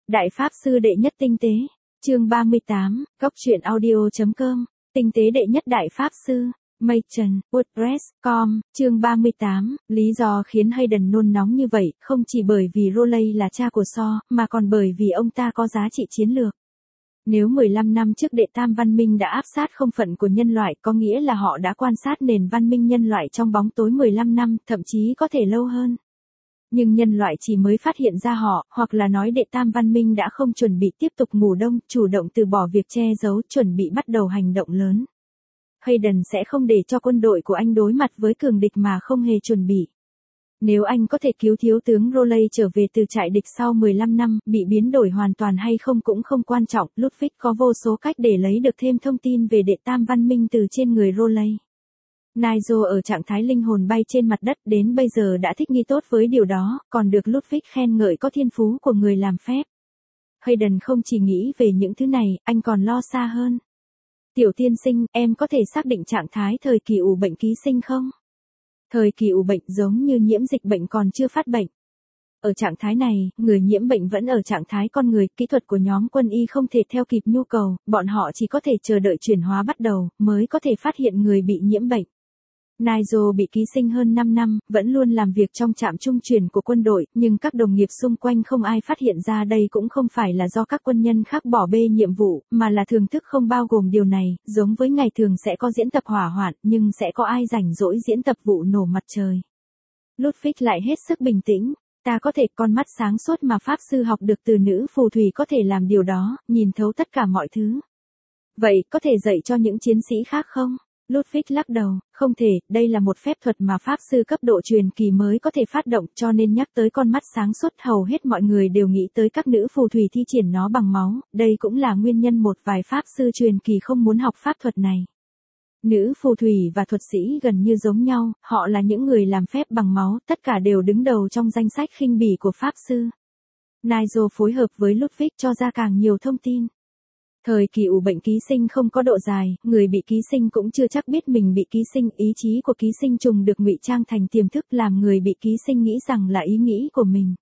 Đại Pháp Sư Đệ Nhất Tinh Tế, chương 38, Góc Truyện Audio.com, Tinh Tế Đệ Nhất Đại Pháp Sư, Machen, WordPress.com, chương 38, lý do khiến Hayden nôn nóng như vậy, không chỉ bởi vì Rowley là cha của So, mà còn bởi vì ông ta có giá trị chiến lược. Nếu 15 năm trước đệ tam văn minh đã áp sát không phận của nhân loại, có nghĩa là họ đã quan sát nền văn minh nhân loại trong bóng tối 15 năm, thậm chí có thể lâu hơn. Nhưng nhân loại chỉ mới phát hiện ra họ, hoặc là nói đệ tam văn minh đã không chuẩn bị tiếp tục ngủ đông, chủ động từ bỏ việc che giấu, chuẩn bị bắt đầu hành động lớn. Hayden sẽ không để cho quân đội của anh đối mặt với cường địch mà không hề chuẩn bị. Nếu anh có thể cứu thiếu tướng Rowley trở về từ trại địch sau 15 năm, bị biến đổi hoàn toàn hay không cũng không quan trọng, Ludwig có vô số cách để lấy được thêm thông tin về đệ tam văn minh từ trên người Rowley. Nigel ở trạng thái linh hồn bay trên mặt đất đến bây giờ đã thích nghi tốt với điều đó, còn được Ludwig khen ngợi có thiên phú của người làm phép. Hayden không chỉ nghĩ về những thứ này, anh còn lo xa hơn. Tiểu tiên sinh, em có thể xác định trạng thái thời kỳ ủ bệnh ký sinh không? Thời kỳ ủ bệnh giống như nhiễm dịch bệnh còn chưa phát bệnh. Ở trạng thái này, người nhiễm bệnh vẫn ở trạng thái con người, kỹ thuật của nhóm quân y không thể theo kịp nhu cầu, bọn họ chỉ có thể chờ đợi chuyển hóa bắt đầu, mới có thể phát hiện người bị nhiễm bệnh. Nigel bị ký sinh hơn 5 năm, vẫn luôn làm việc trong trạm trung chuyển của quân đội, nhưng các đồng nghiệp xung quanh không ai phát hiện ra đây cũng không phải là do các quân nhân khác bỏ bê nhiệm vụ, mà là thường thức không bao gồm điều này, giống với ngày thường sẽ có diễn tập hỏa hoạn, nhưng sẽ có ai rảnh rỗi diễn tập vụ nổ mặt trời. Ludwig lại hết sức bình tĩnh, ta có thể con mắt sáng suốt mà Pháp Sư học được từ nữ phù thủy có thể làm điều đó, nhìn thấu tất cả mọi thứ. Vậy, có thể dạy cho những chiến sĩ khác không? Ludwig lắc đầu, không thể, đây là một phép thuật mà Pháp Sư cấp độ truyền kỳ mới có thể phát động, cho nên nhắc tới con mắt sáng suốt hầu hết mọi người đều nghĩ tới các nữ phù thủy thi triển nó bằng máu, đây cũng là nguyên nhân một vài Pháp Sư truyền kỳ không muốn học pháp thuật này. Nữ phù thủy và thuật sĩ gần như giống nhau, họ là những người làm phép bằng máu, tất cả đều đứng đầu trong danh sách khinh bỉ của Pháp Sư. Nigel phối hợp với Ludwig cho ra càng nhiều thông tin. Thời kỳ ủ bệnh ký sinh không có độ dài, người bị ký sinh cũng chưa chắc biết mình bị ký sinh, ý chí của ký sinh trùng được ngụy trang thành tiềm thức làm người bị ký sinh nghĩ rằng là ý nghĩ của mình.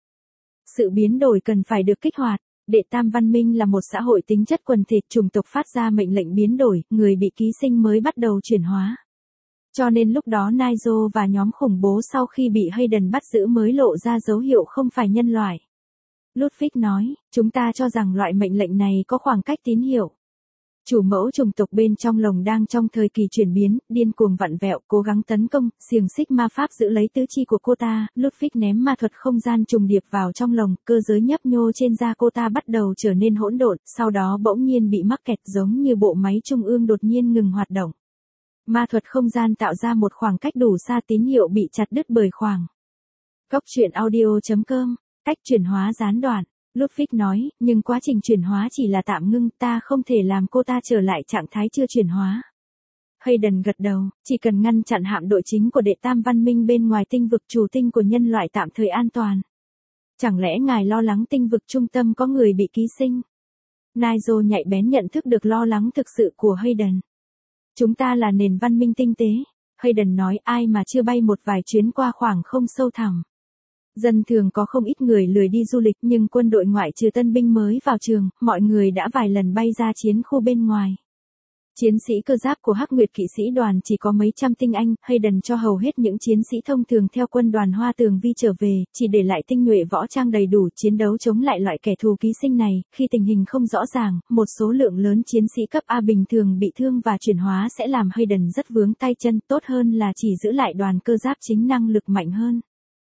Sự biến đổi cần phải được kích hoạt. Đệ tam văn minh là một xã hội tính chất quần thể, chủng tộc phát ra mệnh lệnh biến đổi, người bị ký sinh mới bắt đầu chuyển hóa. Cho nên lúc đó Nigel và nhóm khủng bố sau khi bị Hayden bắt giữ mới lộ ra dấu hiệu không phải nhân loại. Ludwig nói, chúng ta cho rằng loại mệnh lệnh này có khoảng cách tín hiệu. Chủ mẫu chủng tộc bên trong lồng đang trong thời kỳ chuyển biến, điên cuồng vặn vẹo, cố gắng tấn công, xiềng xích ma pháp giữ lấy tứ chi của cô ta, Ludwig ném ma thuật không gian trùng điệp vào trong lồng, cơ giới nhấp nhô trên da cô ta bắt đầu trở nên hỗn độn, sau đó bỗng nhiên bị mắc kẹt giống như bộ máy trung ương đột nhiên ngừng hoạt động. Ma thuật không gian tạo ra một khoảng cách đủ xa, tín hiệu bị chặt đứt bởi khoảng. Góc Truyện Audio.com, cách chuyển hóa gián đoạn. Ludwig nói, nhưng quá trình chuyển hóa chỉ là tạm ngưng, ta không thể làm cô ta trở lại trạng thái chưa chuyển hóa. Hayden gật đầu, chỉ cần ngăn chặn hạm đội chính của đệ tam văn minh bên ngoài tinh vực chủ tinh của nhân loại tạm thời an toàn. Chẳng lẽ ngài lo lắng tinh vực trung tâm có người bị ký sinh? Nigel nhạy bén nhận thức được lo lắng thực sự của Hayden. Chúng ta là nền văn minh tinh tế. Hayden nói, ai mà chưa bay một vài chuyến qua khoảng không sâu thẳm. Dân thường có không ít người lười đi du lịch, nhưng quân đội ngoại trừ tân binh mới vào trường, mọi người đã vài lần bay ra chiến khu bên ngoài. Chiến sĩ cơ giáp của Hắc Nguyệt kỵ sĩ đoàn chỉ có mấy trăm tinh anh, Hayden cho hầu hết những chiến sĩ thông thường theo quân đoàn Hoa Tường Vi trở về, chỉ để lại tinh nhuệ võ trang đầy đủ chiến đấu chống lại loại kẻ thù ký sinh này. Khi tình hình không rõ ràng, một số lượng lớn chiến sĩ cấp A bình thường bị thương và chuyển hóa sẽ làm Hayden rất vướng tay chân, tốt hơn là chỉ giữ lại đoàn cơ giáp chính năng lực mạnh hơn.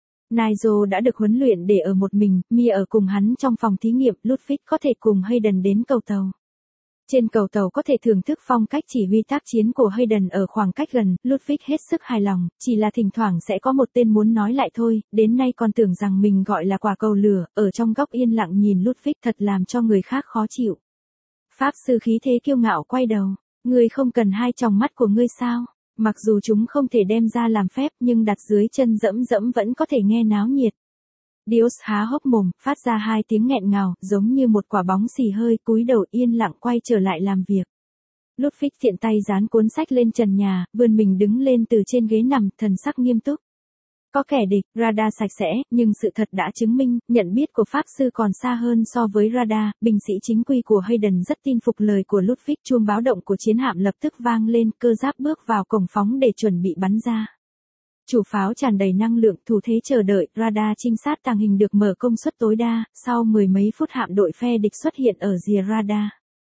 Nigel đã được huấn luyện để ở một mình, Mia ở cùng hắn trong phòng thí nghiệm, Ludwig có thể cùng Hayden đến cầu tàu. Trên cầu tàu có thể thưởng thức phong cách chỉ huy tác chiến của Hayden ở khoảng cách gần, Ludwig hết sức hài lòng, chỉ là thỉnh thoảng sẽ có một tên muốn nói lại thôi, đến nay còn tưởng rằng mình gọi là quả cầu lửa, ở trong góc yên lặng nhìn Ludwig thật làm cho người khác khó chịu. Pháp Sư khí thế kiêu ngạo quay đầu, ngươi không cần hai tròng mắt của ngươi sao? Mặc dù chúng không thể đem ra làm phép nhưng đặt dưới chân dẫm dẫm vẫn có thể nghe náo nhiệt. Dios há hốc mồm, phát ra hai tiếng nghẹn ngào, giống như một quả bóng xì hơi, cúi đầu yên lặng quay trở lại làm việc. Ludwig tiện tay dán cuốn sách lên trần nhà, vươn mình đứng lên từ trên ghế nằm, thần sắc nghiêm túc. Có kẻ địch, radar sạch sẽ, nhưng sự thật đã chứng minh, nhận biết của Pháp Sư còn xa hơn so với radar. Binh sĩ chính quy của Hayden rất tin phục lời của Ludwig. Chuông báo động của chiến hạm lập tức vang lên, cơ giáp bước vào cổng phóng để chuẩn bị bắn ra. Chủ pháo tràn đầy năng lượng, thủ thế chờ đợi, radar trinh sát tàng hình được mở công suất tối đa, sau mười mấy phút hạm đội phe địch xuất hiện ở rìa radar.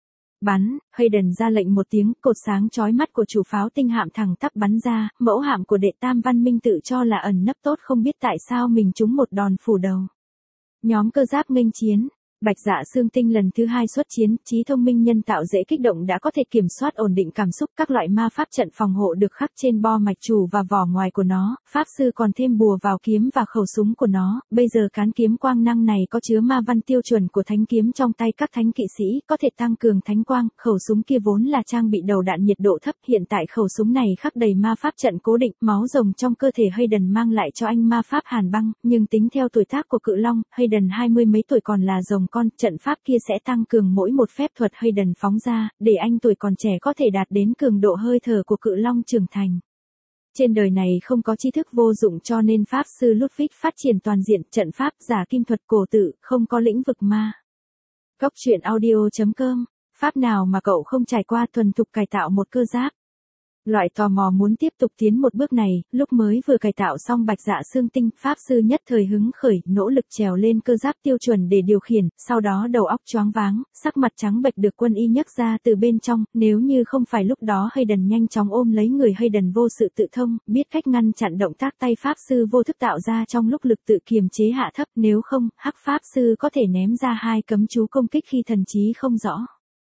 Bắn, Hayden ra lệnh một tiếng, cột sáng chói mắt của chủ pháo tinh hạm thẳng tắp bắn ra, mẫu hạm của đệ tam văn minh tự cho là ẩn nấp tốt không biết tại sao mình trúng một đòn phủ đầu. Nhóm cơ giáp nghênh chiến. Bạch Dạ Xương Tinh lần thứ 2 xuất chiến, trí thông minh nhân tạo dễ kích động đã có thể kiểm soát ổn định cảm xúc, các loại ma pháp trận phòng hộ được khắc trên bo mạch chủ và vỏ ngoài của nó, Pháp Sư còn thêm bùa vào kiếm và khẩu súng của nó, bây giờ cán kiếm quang năng này có chứa ma văn tiêu chuẩn của thánh kiếm trong tay các thánh kỵ sĩ, có thể tăng cường thánh quang, khẩu súng kia vốn là trang bị đầu đạn nhiệt độ thấp, hiện tại khẩu súng này khắc đầy ma pháp trận cố định, máu rồng trong cơ thể Hayden mang lại cho anh ma pháp hàn băng, nhưng tính theo tuổi tác của cự long, Hayden 20 mấy tuổi còn là rồng con, trận pháp kia sẽ tăng cường mỗi một phép thuật Hayden phóng ra, để anh tuổi còn trẻ có thể đạt đến cường độ hơi thở của cự long trưởng thành. Trên đời này không có tri thức vô dụng cho nên Pháp Sư Ludwig phát triển toàn diện trận pháp giả kim thuật cổ tự, không có lĩnh vực ma. Góc truyện audio.com, pháp nào mà cậu không trải qua thuần thục cải tạo một cơ giáp. Loại tò mò muốn tiếp tục tiến một bước này, lúc mới vừa cải tạo xong Bạch Dạ Xương Tinh, Pháp Sư nhất thời hứng khởi, nỗ lực trèo lên cơ giáp tiêu chuẩn để điều khiển, sau đó đầu óc choáng váng, sắc mặt trắng bệch được quân y nhấc ra từ bên trong, nếu như không phải lúc đó Hayden nhanh chóng ôm lấy người Hayden vô sự tự thông, biết cách ngăn chặn động tác tay Pháp Sư vô thức tạo ra trong lúc lực tự kiềm chế hạ thấp, nếu không, Hắc Pháp Sư có thể ném ra 2 cấm chú công kích khi thần trí không rõ.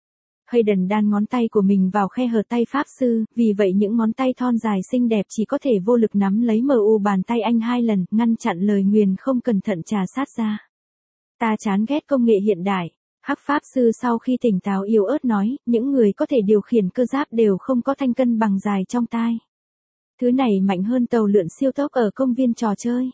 Hayden đan ngón tay của mình vào khe hở tay Pháp Sư, vì vậy những ngón tay thon dài xinh đẹp chỉ có thể vô lực nắm lấy MU bàn tay anh 2 lần, ngăn chặn lời nguyền không cẩn thận trà sát ra. Ta chán ghét công nghệ hiện đại. Hắc Pháp Sư sau khi tỉnh táo yếu ớt nói, những người có thể điều khiển cơ giáp đều không có thanh cân bằng dài trong tai. Thứ này mạnh hơn tàu lượn siêu tốc ở công viên trò chơi.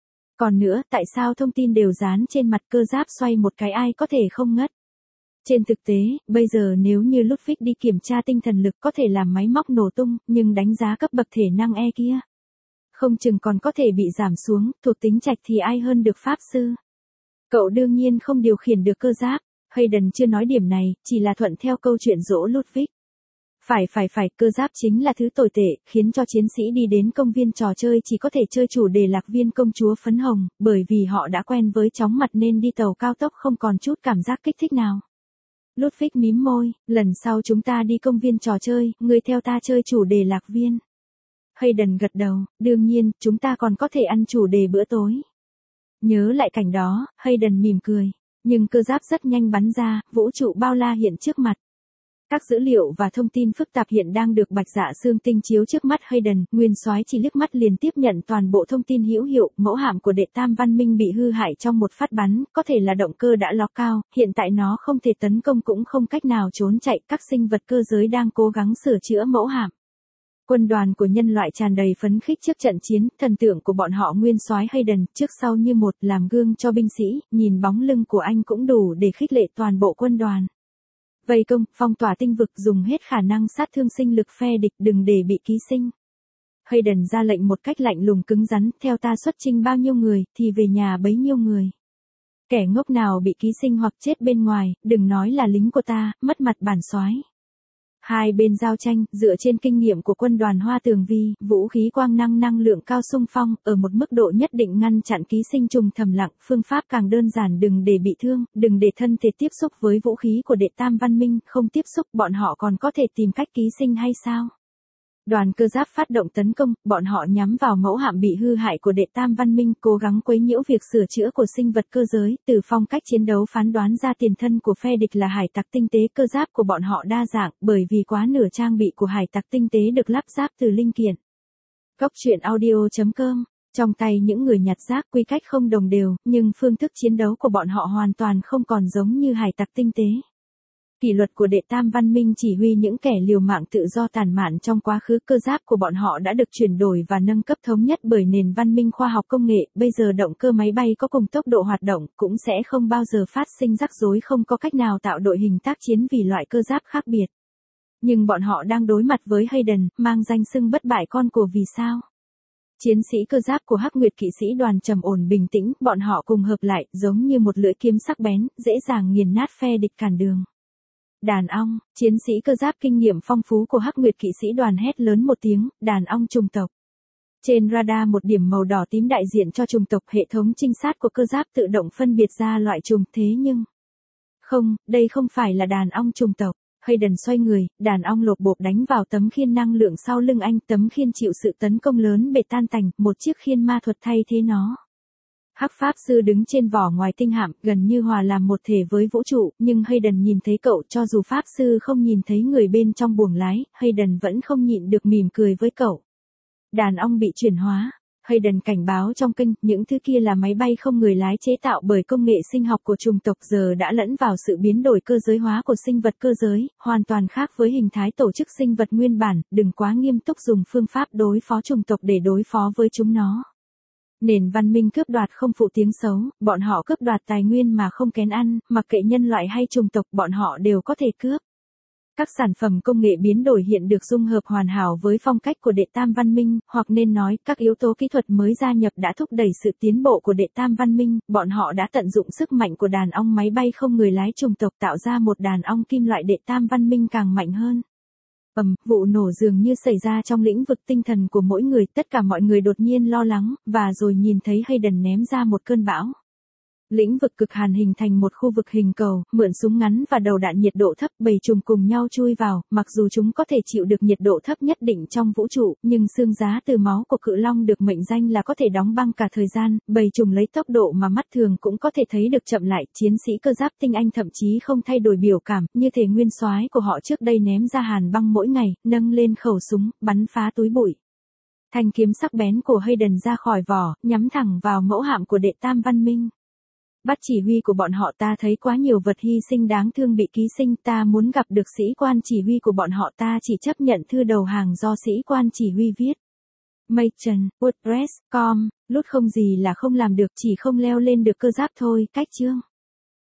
Còn nữa, tại sao thông tin đều dán trên mặt cơ giáp xoay một cái ai có thể không ngất? Trên thực tế, bây giờ nếu như Ludwig đi kiểm tra tinh thần lực có thể làm máy móc nổ tung, nhưng đánh giá cấp bậc thể năng E kia. Không chừng còn có thể bị giảm xuống, thuộc tính trạch thì ai hơn được Pháp Sư. Cậu đương nhiên không điều khiển được cơ giáp, Hayden chưa nói điểm này, chỉ là thuận theo câu chuyện dỗ Ludwig. Phải, cơ giáp chính là thứ tồi tệ, khiến cho chiến sĩ đi đến công viên trò chơi chỉ có thể chơi chủ đề lạc viên công chúa phấn hồng, bởi vì họ đã quen với chóng mặt nên đi tàu cao tốc không còn chút cảm giác kích thích nào. Ludwig mím môi, lần sau chúng ta đi công viên trò chơi, ngươi theo ta chơi chủ đề lạc viên. Hayden gật đầu, đương nhiên, chúng ta còn có thể ăn chủ đề bữa tối. Nhớ lại cảnh đó, Hayden mỉm cười, nhưng cơ giáp rất nhanh bắn ra, vũ trụ bao la hiện trước mặt. Các dữ liệu và thông tin phức tạp hiện đang được Bạch Dạ Xương Tinh chiếu trước mắt Hayden, nguyên soái chỉ liếc mắt liền tiếp nhận toàn bộ thông tin hữu hiệu, mẫu hạm của đệ tam văn minh bị hư hại trong một phát bắn, có thể là động cơ đã ló cao, hiện tại nó không thể tấn công cũng không cách nào trốn chạy, các sinh vật cơ giới đang cố gắng sửa chữa mẫu hạm. Quân đoàn của nhân loại tràn đầy phấn khích trước trận chiến, thần tượng của bọn họ nguyên soái Hayden, trước sau như một, làm gương cho binh sĩ, nhìn bóng lưng của anh cũng đủ để khích lệ toàn bộ quân đoàn. Vây công, phong tỏa tinh vực, dùng hết khả năng sát thương sinh lực phe địch, đừng để bị ký sinh. Hayden ra lệnh một cách lạnh lùng cứng rắn, theo ta xuất chinh bao nhiêu người, thì về nhà bấy nhiêu người. Kẻ ngốc nào bị ký sinh hoặc chết bên ngoài, đừng nói là lính của ta, mất mặt bản soái. Hai bên giao tranh, dựa trên kinh nghiệm của quân đoàn Hoa Tường Vi, vũ khí quang năng lượng cao xung phong, ở một mức độ nhất định ngăn chặn ký sinh trùng thầm lặng, phương pháp càng đơn giản đừng để bị thương, đừng để thân thể tiếp xúc với vũ khí của đệ tam văn minh, không tiếp xúc, bọn họ còn có thể tìm cách ký sinh hay sao? Đoàn cơ giáp phát động tấn công, bọn họ nhắm vào mẫu hạm bị hư hại của đệ tam văn minh, cố gắng quấy nhiễu việc sửa chữa của sinh vật cơ giới, từ phong cách chiến đấu phán đoán ra tiền thân của phe địch là hải tặc tinh tế, cơ giáp của bọn họ đa dạng, bởi vì quá nửa trang bị của hải tặc tinh tế được lắp ráp từ linh kiện. Góc truyện audio.com, trong tay những người nhặt rác quy cách không đồng đều, nhưng phương thức chiến đấu của bọn họ hoàn toàn không còn giống như hải tặc tinh tế. Kỷ luật của đệ tam văn minh chỉ huy những kẻ liều mạng tự do tàn mạn trong quá khứ, cơ giáp của bọn họ đã được chuyển đổi và nâng cấp thống nhất bởi nền văn minh khoa học công nghệ, bây giờ động cơ máy bay có cùng tốc độ hoạt động, cũng sẽ không bao giờ phát sinh rắc rối, không có cách nào tạo đội hình tác chiến vì loại cơ giáp khác biệt. Nhưng bọn họ đang đối mặt với Hayden, mang danh xưng bất bại con của vì sao? Chiến sĩ cơ giáp của Hắc Nguyệt kỵ sĩ đoàn trầm ổn bình tĩnh, bọn họ cùng hợp lại, giống như một lưỡi kiếm sắc bén, dễ dàng nghiền nát phe địch cản đường. Đàn ong, chiến sĩ cơ giáp kinh nghiệm phong phú của Hắc Nguyệt kỵ sĩ đoàn hét lớn một tiếng, đàn ong chủng tộc. Trên radar một điểm màu đỏ tím đại diện cho chủng tộc, hệ thống trinh sát của cơ giáp tự động phân biệt ra loại chủng, thế nhưng không, đây không phải là đàn ong chủng tộc. Hayden xoay người, đàn ong lộp bộp đánh vào tấm khiên năng lượng sau lưng anh, tấm khiên chịu sự tấn công lớn bể tan tành, một chiếc khiên ma thuật thay thế nó. Hắc pháp sư đứng trên vỏ ngoài tinh hạm, gần như hòa làm một thể với vũ trụ, nhưng Hayden nhìn thấy cậu, cho dù pháp sư không nhìn thấy người bên trong buồng lái, Hayden vẫn không nhịn được mỉm cười với cậu. Đàn ong bị chuyển hóa. Hayden cảnh báo trong kênh, những thứ kia là máy bay không người lái chế tạo bởi công nghệ sinh học của chủng tộc giờ đã lẫn vào sự biến đổi cơ giới hóa của sinh vật cơ giới, hoàn toàn khác với hình thái tổ chức sinh vật nguyên bản, đừng quá nghiêm túc dùng phương pháp đối phó chủng tộc để đối phó với chúng nó. Nền văn minh cướp đoạt không phụ tiếng xấu, bọn họ cướp đoạt tài nguyên mà không kén ăn, mặc kệ nhân loại hay chủng tộc bọn họ đều có thể cướp. Các sản phẩm công nghệ biến đổi hiện được dung hợp hoàn hảo với phong cách của đệ tam văn minh, hoặc nên nói, các yếu tố kỹ thuật mới gia nhập đã thúc đẩy sự tiến bộ của đệ tam văn minh, bọn họ đã tận dụng sức mạnh của đàn ong máy bay không người lái chủng tộc tạo ra một đàn ong kim loại đệ tam văn minh càng mạnh hơn. Vụ nổ dường như xảy ra trong lĩnh vực tinh thần của mỗi người, tất cả mọi người đột nhiên lo lắng, và rồi nhìn thấy Hayden ném ra một cơn bão. Lĩnh vực cực hàn hình thành một khu vực hình cầu, mượn súng ngắn và đầu đạn nhiệt độ thấp, bầy trùng cùng nhau chui vào, mặc dù chúng có thể chịu được nhiệt độ thấp nhất định trong vũ trụ, nhưng xương giá từ máu của cự long được mệnh danh là có thể đóng băng cả thời gian, bầy trùng lấy tốc độ mà mắt thường cũng có thể thấy được chậm lại, chiến sĩ cơ giáp tinh anh thậm chí không thay đổi biểu cảm, như thể nguyên soái của họ trước đây ném ra hàn băng mỗi ngày, nâng lên khẩu súng, bắn phá túi bụi. Thanh kiếm sắc bén của Hayden ra khỏi vỏ, nhắm thẳng vào mẫu hạm của đệ tam văn minh. Bắt chỉ huy của bọn họ, ta thấy quá nhiều vật hy sinh đáng thương bị ký sinh, ta muốn gặp được sĩ quan chỉ huy của bọn họ, ta chỉ chấp nhận thư đầu hàng do sĩ quan chỉ huy viết. Machen, WordPress, com, lút không gì là không làm được, chỉ không leo lên được cơ giáp thôi, cách chương.